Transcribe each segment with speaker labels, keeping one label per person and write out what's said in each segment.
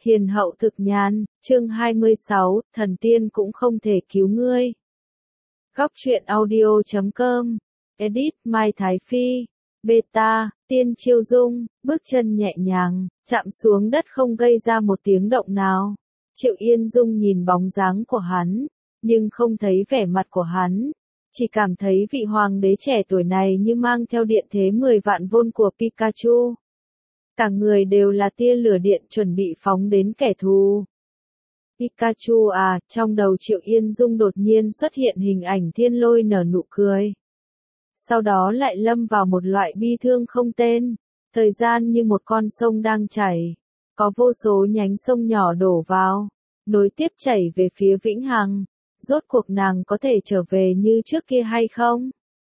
Speaker 1: Hiền hậu thực nhàn, chương 26, thần tiên cũng không thể cứu ngươi. Góc truyện audio.com, edit Mai Thái Phi, beta, tiên chiêu dung, bước chân nhẹ nhàng, chạm xuống đất không gây ra một tiếng động nào. Triệu Yên Dung nhìn bóng dáng của hắn, nhưng không thấy vẻ mặt của hắn, chỉ cảm thấy vị hoàng đế trẻ tuổi này như mang theo điện thế 10 vạn vôn của Pikachu. Cả người đều là tia lửa điện chuẩn bị phóng đến kẻ thù. Pikachu à, trong đầu Triệu Yên Dung đột nhiên xuất hiện hình ảnh Thiên Lôi nở nụ cười. Sau đó lại lâm vào một loại bi thương không tên, thời gian như một con sông đang chảy, có vô số nhánh sông nhỏ đổ vào, nối tiếp chảy về phía vĩnh hằng. Rốt cuộc nàng có thể trở về như trước kia hay không?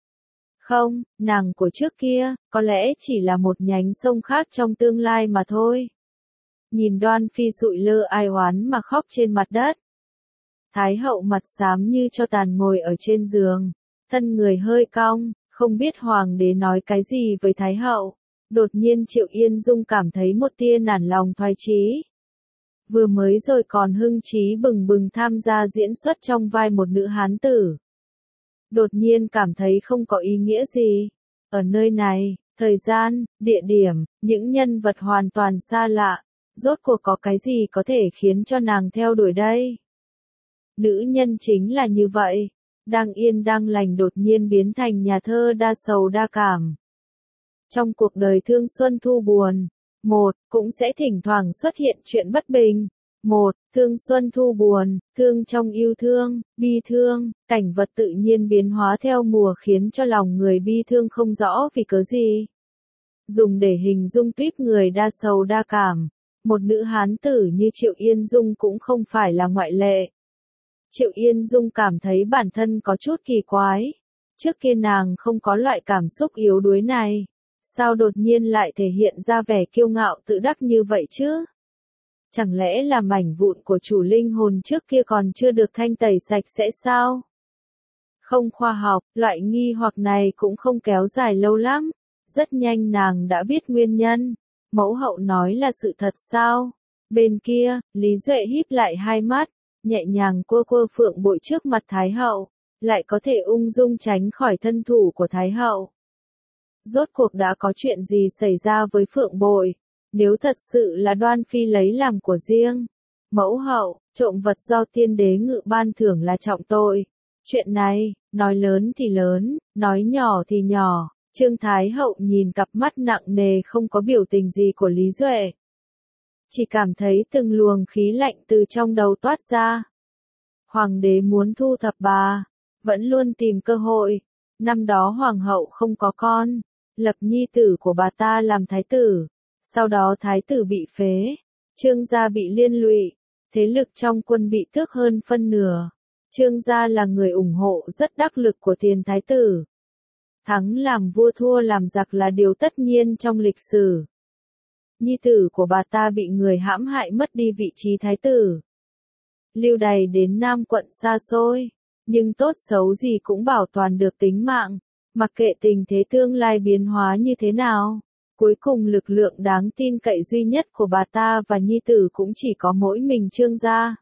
Speaker 1: Không, nàng của trước kia, có lẽ chỉ là một nhánh sông khác trong tương lai mà thôi. Nhìn Đoan Phi sụi lơ ai oán mà khóc trên mặt đất. Thái hậu mặt xám như cho tàn ngồi ở trên giường, thân người hơi cong, không biết hoàng đế nói cái gì với Thái hậu. Đột nhiên Triệu Yên Dung cảm thấy một tia nản lòng thoái chí. Vừa mới rồi còn hưng trí bừng bừng tham gia diễn xuất trong vai một nữ hán tử. Đột nhiên cảm thấy không có ý nghĩa gì. Ở nơi này, thời gian, địa điểm, những nhân vật hoàn toàn xa lạ, rốt cuộc có cái gì có thể khiến cho nàng theo đuổi đây? Nữ nhân chính là như vậy, đang yên đang lành đột nhiên biến thành nhà thơ đa sầu đa cảm. Trong cuộc đời thương xuân thu buồn, cũng sẽ thỉnh thoảng xuất hiện chuyện bất bình. Thương xuân thu buồn, thương trong yêu thương, bi thương, cảnh vật tự nhiên biến hóa theo mùa khiến cho lòng người bi thương không rõ vì cớ gì. Dùng để hình dung tuyết người đa sầu đa cảm, một nữ hán tử như Triệu Yên Dung cũng không phải là ngoại lệ. Triệu Yên Dung cảm thấy bản thân có chút kỳ quái. Trước kia nàng không có loại cảm xúc yếu đuối này. Sao đột nhiên lại thể hiện ra vẻ kiêu ngạo tự đắc như vậy chứ? Chẳng lẽ là mảnh vụn của chủ linh hồn trước kia còn chưa được thanh tẩy sạch sẽ sao? Không khoa học, loại nghi hoặc này cũng không kéo dài lâu lắm. Rất nhanh nàng đã biết nguyên nhân. Mẫu hậu nói là sự thật sao? Bên kia, Lý Duệ híp lại hai mắt, nhẹ nhàng quơ quơ phượng bội trước mặt Thái hậu, lại có thể ung dung tránh khỏi thân thủ của Thái hậu. Rốt cuộc đã có chuyện gì xảy ra với phượng bội? Nếu thật sự là Đoan Phi lấy làm của riêng, mẫu hậu, trộm vật do tiên đế ngự ban thưởng là trọng tội. Chuyện này, nói lớn thì lớn, nói nhỏ thì nhỏ. Trương Thái hậu nhìn cặp mắt nặng nề không có biểu tình gì của Lý Duệ. Chỉ cảm thấy từng luồng khí lạnh từ trong đầu toát ra. Hoàng đế muốn thu thập bà, vẫn luôn tìm cơ hội. Năm đó hoàng hậu không có con, lập nhi tử của bà ta làm thái tử. Sau đó thái tử bị phế, Trương gia bị liên lụy, thế lực trong quân bị tước hơn phân nửa. Trương gia là người ủng hộ rất đắc lực của tiền thái tử. Thắng làm vua thua làm giặc là điều tất nhiên trong lịch sử. Nhi tử của bà ta bị người hãm hại mất đi vị trí thái tử. Lưu đày đến Nam quận xa xôi, nhưng tốt xấu gì cũng bảo toàn được tính mạng, mặc kệ tình thế tương lai biến hóa như thế nào. Cuối cùng lực lượng đáng tin cậy duy nhất của bà ta và nhi tử cũng chỉ có mỗi mình Trương gia.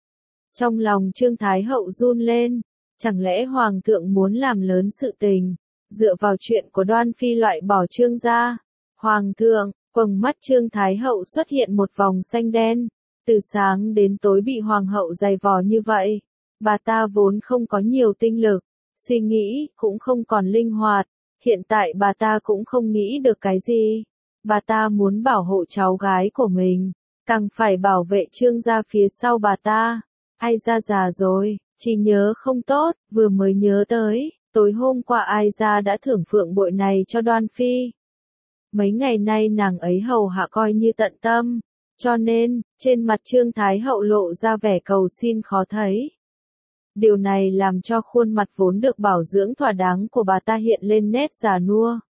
Speaker 1: Trong lòng Trương Thái hậu run lên, chẳng lẽ hoàng thượng muốn làm lớn sự tình, dựa vào chuyện của Đoan Phi loại bỏ Trương gia? Hoàng thượng, quầng mắt Trương Thái hậu xuất hiện một vòng xanh đen, từ sáng đến tối bị hoàng hậu giày vò như vậy, bà ta vốn không có nhiều tinh lực, suy nghĩ cũng không còn linh hoạt. Hiện tại bà ta cũng không nghĩ được cái gì. Bà ta muốn bảo hộ cháu gái của mình, càng phải bảo vệ Trương gia phía sau bà ta. Ai ra già rồi, chỉ nhớ không tốt, vừa mới nhớ tới, tối hôm qua Ai ra đã thưởng phượng bội này cho Đoan Phi. Mấy ngày nay nàng ấy hầu hạ coi như tận tâm, cho nên, trên mặt Trương Thái hậu lộ ra vẻ cầu xin khó thấy. Điều này làm cho khuôn mặt vốn được bảo dưỡng thỏa đáng của bà ta hiện lên nét già nua.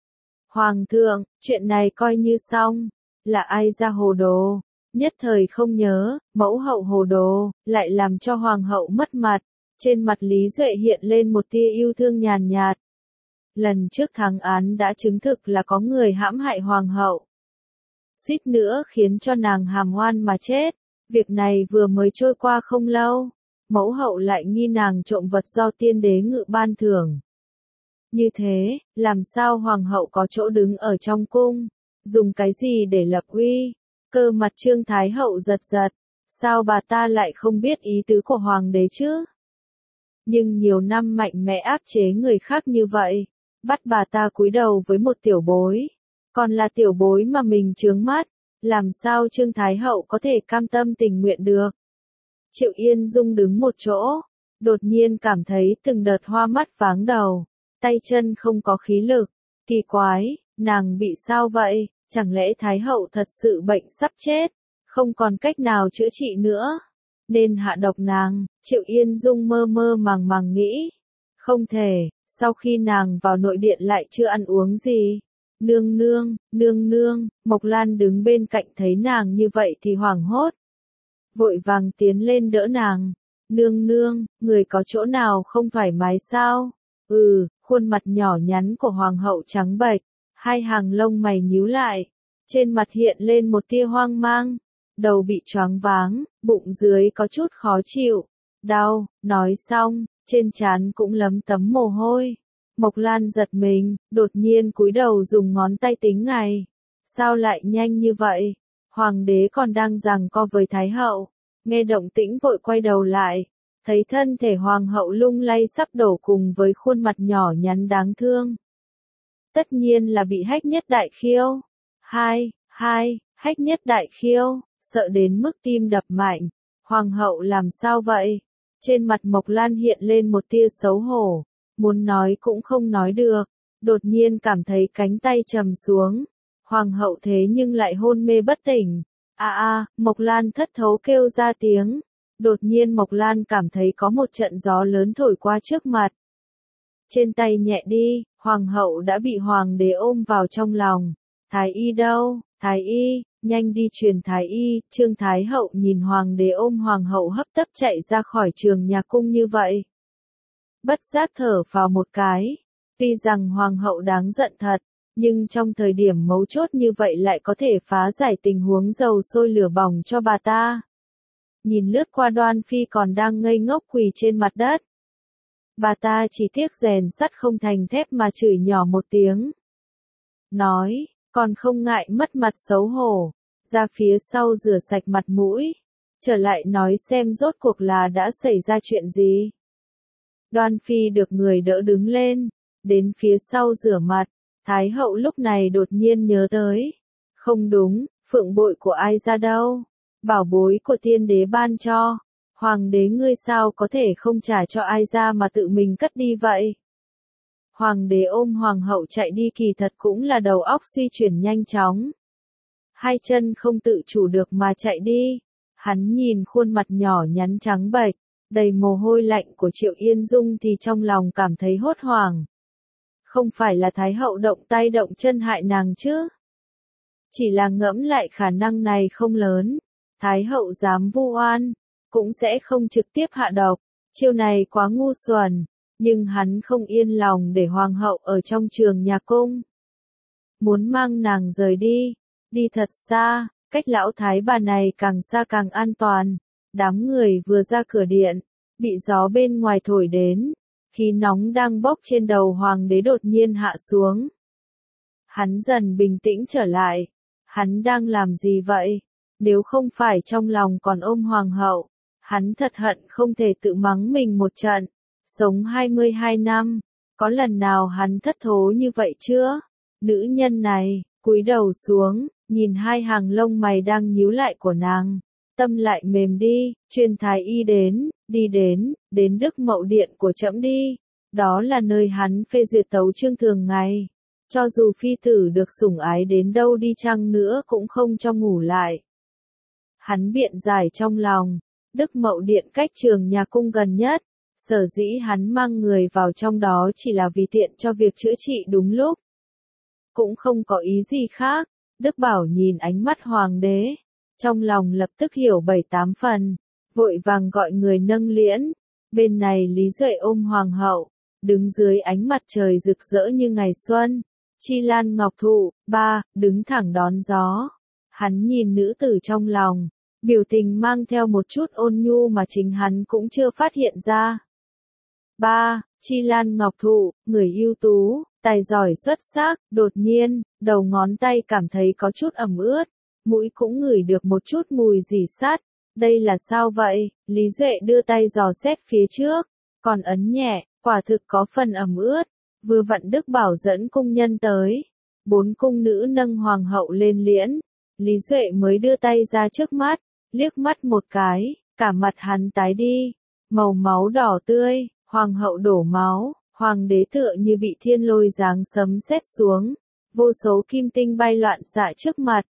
Speaker 1: Hoàng thượng, chuyện này coi như xong, là Ai ra hồ đồ, nhất thời không nhớ, mẫu hậu hồ đồ, lại làm cho hoàng hậu mất mặt. Trên mặt Lý Duệ hiện lên một tia yêu thương nhàn nhạt. Lần trước thắng án đã chứng thực là có người hãm hại hoàng hậu. suýt nữa khiến cho nàng hàm oan mà chết. Việc này vừa mới trôi qua không lâu, mẫu hậu lại nghi nàng trộm vật do tiên đế ngự ban thưởng. Như thế, làm sao hoàng hậu có chỗ đứng ở trong cung, dùng cái gì để lập uy? Cơ mặt Trương Thái hậu giật giật, sao bà ta lại không biết ý tứ của hoàng đế chứ? Nhưng nhiều năm mạnh mẽ áp chế người khác như vậy, bắt bà ta cúi đầu với một tiểu bối, còn là tiểu bối mà mình chướng mắt, làm sao Trương Thái hậu có thể cam tâm tình nguyện được? Triệu Yên Dung đứng một chỗ, đột nhiên cảm thấy từng đợt hoa mắt váng đầu, tay chân không có khí lực. Kỳ quái, nàng bị sao vậy? Chẳng lẽ Thái hậu thật sự bệnh sắp chết, không còn cách nào chữa trị nữa, nên hạ độc nàng? Triệu Yên Dung mơ mơ màng màng nghĩ. Không thể, sau khi nàng vào nội điện lại chưa ăn uống gì. Nương nương, nương nương, Mộc Lan đứng bên cạnh thấy nàng như vậy thì hoảng hốt. Vội vàng tiến lên đỡ nàng. Nương nương, người có chỗ nào không thoải mái sao? Khuôn mặt nhỏ nhắn của hoàng hậu trắng bệch, hai hàng lông mày nhíu lại, trên mặt hiện lên một tia hoang mang, đầu bị choáng váng, bụng dưới có chút khó chịu, đau, nói xong, trên trán cũng lấm tấm mồ hôi. Mộc Lan giật mình, đột nhiên cúi đầu dùng ngón tay tính ngày. Sao lại nhanh như vậy? Hoàng đế còn đang giằng co với Thái hậu, nghe động tĩnh vội quay đầu lại, thấy thân thể hoàng hậu lung lay sắp đổ cùng với khuôn mặt nhỏ nhắn đáng thương. Tất nhiên là bị hách nhất đại khiêu. Hách nhất đại khiêu, sợ đến mức tim đập mạnh. Hoàng hậu làm sao vậy? Trên mặt Mộc Lan hiện lên một tia xấu hổ, muốn nói cũng không nói được, đột nhiên cảm thấy cánh tay trầm xuống. Hoàng hậu thế nhưng lại hôn mê bất tỉnh. Mộc Lan thất thố kêu ra tiếng. Đột nhiên Mộc Lan cảm thấy có một trận gió lớn thổi qua trước mặt. Trên tay nhẹ đi, hoàng hậu đã bị hoàng đế ôm vào trong lòng. Thái y đâu? Thái y, nhanh đi truyền thái y. Trương Thái hậu nhìn hoàng đế ôm hoàng hậu hấp tấp chạy ra khỏi trường nhà cung như vậy. Bất giác thở vào một cái. Tuy rằng hoàng hậu đáng giận thật, nhưng trong thời điểm mấu chốt như vậy lại có thể phá giải tình huống dầu sôi lửa bỏng cho bà ta. Nhìn lướt qua Đoan Phi còn đang ngây ngốc quỳ trên mặt đất. Bà ta chỉ tiếc rèn sắt không thành thép mà chửi nhỏ một tiếng. Nói, còn không ngại mất mặt xấu hổ, ra phía sau rửa sạch mặt mũi, trở lại nói xem rốt cuộc là đã xảy ra chuyện gì. Đoan Phi được người đỡ đứng lên, đến phía sau rửa mặt, Thái hậu lúc này đột nhiên nhớ tới. Không đúng, phượng bội của ai ra đâu? Bảo bối của tiên đế ban cho. Hoàng đế ngươi sao có thể không trả cho ai ra mà tự mình cất đi vậy? Hoàng đế ôm hoàng hậu chạy đi kỳ thật cũng là đầu óc suy chuyển nhanh chóng. Hai chân không tự chủ được mà chạy đi. Hắn nhìn khuôn mặt nhỏ nhắn trắng bệch, đầy mồ hôi lạnh của Triệu Yên Dung thì trong lòng cảm thấy hốt hoảng. Không phải là Thái hậu động tay động chân hại nàng chứ? Chỉ là ngẫm lại khả năng này không lớn. Thái hậu dám vu oan, cũng sẽ không trực tiếp hạ độc. Chiêu này quá ngu xuẩn, nhưng hắn không yên lòng để hoàng hậu ở trong trường nhà cung. Muốn mang nàng rời đi, đi thật xa, cách lão thái bà này càng xa càng an toàn. Đám người vừa ra cửa điện, bị gió bên ngoài thổi đến, khí nóng đang bốc trên đầu hoàng đế đột nhiên hạ xuống. Hắn dần bình tĩnh trở lại. Hắn đang làm gì vậy? Nếu không phải trong lòng còn ôm hoàng hậu, hắn thật hận không thể tự mắng mình một trận. Sống 22 năm, có lần nào hắn thất thố như vậy chưa? Nữ nhân này, cúi đầu xuống, nhìn hai hàng lông mày đang nhíu lại của nàng. Tâm lại mềm đi, truyền thái y đến Đức Mậu Điện của trẫm đi. Đó là nơi hắn phê duyệt tấu chương thường ngày. Cho dù phi tử được sủng ái đến đâu đi chăng nữa cũng không cho ngủ lại. Hắn biện giải trong lòng, Đức Mậu Điện cách trường nhà cung gần nhất, sở dĩ hắn mang người vào trong đó chỉ là vì tiện cho việc chữa trị đúng lúc. Cũng không có ý gì khác. Đức Bảo nhìn ánh mắt hoàng đế, trong lòng lập tức hiểu 7-8 phần, vội vàng gọi người nâng liễn. Bên này Lý Duệ ôm hoàng hậu, đứng dưới ánh mặt trời rực rỡ như ngày xuân. Chi lan ngọc thụ, đứng thẳng đón gió. Hắn nhìn nữ tử trong lòng, biểu tình mang theo một chút ôn nhu mà chính hắn cũng chưa phát hiện ra. 3. Chi Lan Ngọc Thụ, người ưu tú, tài giỏi xuất sắc, đột nhiên, đầu ngón tay cảm thấy có chút ẩm ướt, mũi cũng ngửi được một chút mùi rỉ sắt. Đây là sao vậy? Lý Duệ đưa tay dò xét phía trước, còn ấn nhẹ, quả thực có phần ẩm ướt. Vừa vặn Đức Bảo dẫn cung nhân tới, 4 cung nữ nâng hoàng hậu lên liễn, Lý Duệ mới đưa tay ra trước mắt, liếc mắt một cái, cả mặt hắn tái đi, màu máu đỏ tươi, hoàng hậu đổ máu, hoàng đế tựa như bị thiên lôi giáng sấm sét xuống, vô số kim tinh bay loạn xạ trước mặt,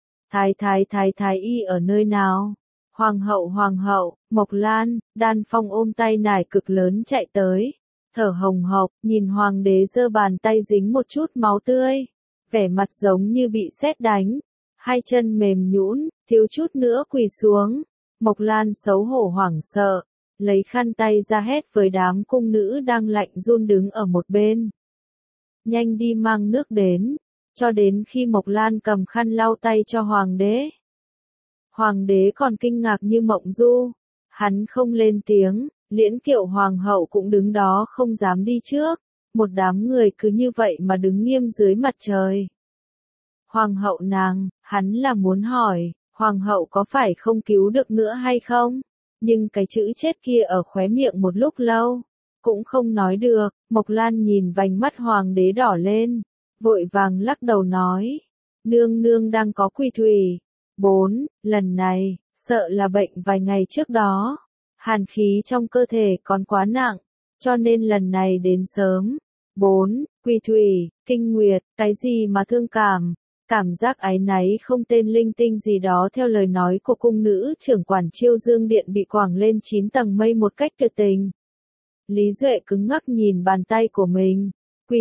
Speaker 1: thái y ở nơi nào? Hoàng hậu, Mộc Lan, Đan Phong ôm tay nải cực lớn chạy tới, thở hồng hộc, nhìn hoàng đế giơ bàn tay dính một chút máu tươi, vẻ mặt giống như bị sét đánh, hai chân mềm nhũn, thiếu chút nữa quỳ xuống. Mộc Lan xấu hổ hoảng sợ, lấy khăn tay ra hét với đám cung nữ đang lạnh run đứng ở một bên. Nhanh đi mang nước đến, cho đến khi Mộc Lan cầm khăn lau tay cho hoàng đế. Hoàng đế còn kinh ngạc như mộng du, hắn không lên tiếng, Liễn Kiệu hoàng hậu cũng đứng đó không dám đi trước, một đám người cứ như vậy mà đứng nghiêm dưới mặt trời. Hoàng hậu nàng, hắn là muốn hỏi, hoàng hậu có phải không cứu được nữa hay không? Nhưng cái chữ chết kia ở khóe miệng một lúc lâu, cũng không nói được. Mộc Lan nhìn vành mắt hoàng đế đỏ lên, vội vàng lắc đầu nói, nương nương đang có quỳ thủy. 4. Lần này, sợ là bệnh vài ngày trước đó, hàn khí trong cơ thể còn quá nặng, cho nên lần này đến sớm. 4. Quỳ thủy, kinh nguyệt, cái gì mà thương cảm, cảm giác áy náy không tên linh tinh gì đó theo lời nói của cung nữ trưởng quản Chiêu Dương Điện bị quảng lên 9 tầng mây một cách tuyệt tình. Lý Duệ cứng ngắc nhìn bàn tay của mình.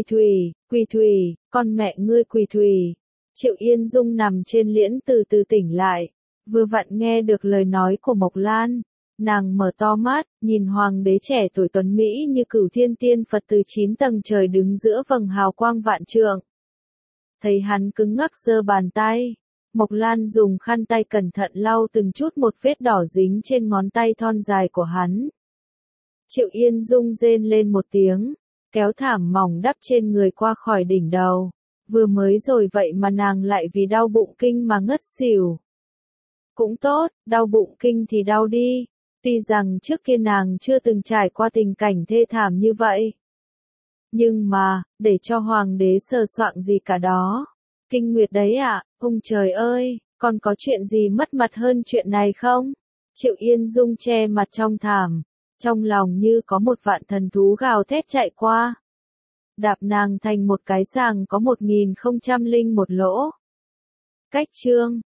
Speaker 1: Quỳ thủy, con mẹ ngươi quỳ thủy. Triệu Yên Dung nằm trên liễn từ từ tỉnh lại, vừa vặn nghe được lời nói của Mộc Lan. Nàng mở to mắt, nhìn hoàng đế trẻ tuổi tuấn Mỹ như Cửu Thiên Tiên Phật từ 9 tầng trời đứng giữa vầng hào quang vạn trượng. Thấy hắn cứng ngắc giơ bàn tay, Mộc Lan dùng khăn tay cẩn thận lau từng chút một vết đỏ dính trên ngón tay thon dài của hắn. Triệu Yên Dung rên lên một tiếng, kéo thảm mỏng đắp trên người qua khỏi đỉnh đầu. Vừa mới rồi vậy mà nàng lại vì đau bụng kinh mà ngất xỉu. Cũng tốt, đau bụng kinh thì đau đi, tuy rằng trước kia nàng chưa từng trải qua tình cảnh thê thảm như vậy. Nhưng mà, để cho hoàng đế sờ soạng gì cả đó. Kinh nguyệt đấy ạ, ông trời ơi, còn có chuyện gì mất mặt hơn chuyện này không? Triệu Yên Dung che mặt trong thảm, trong lòng như có một vạn thần thú gào thét chạy qua. Đạp nàng thành một cái sàng có 1001 lỗ. Cách chương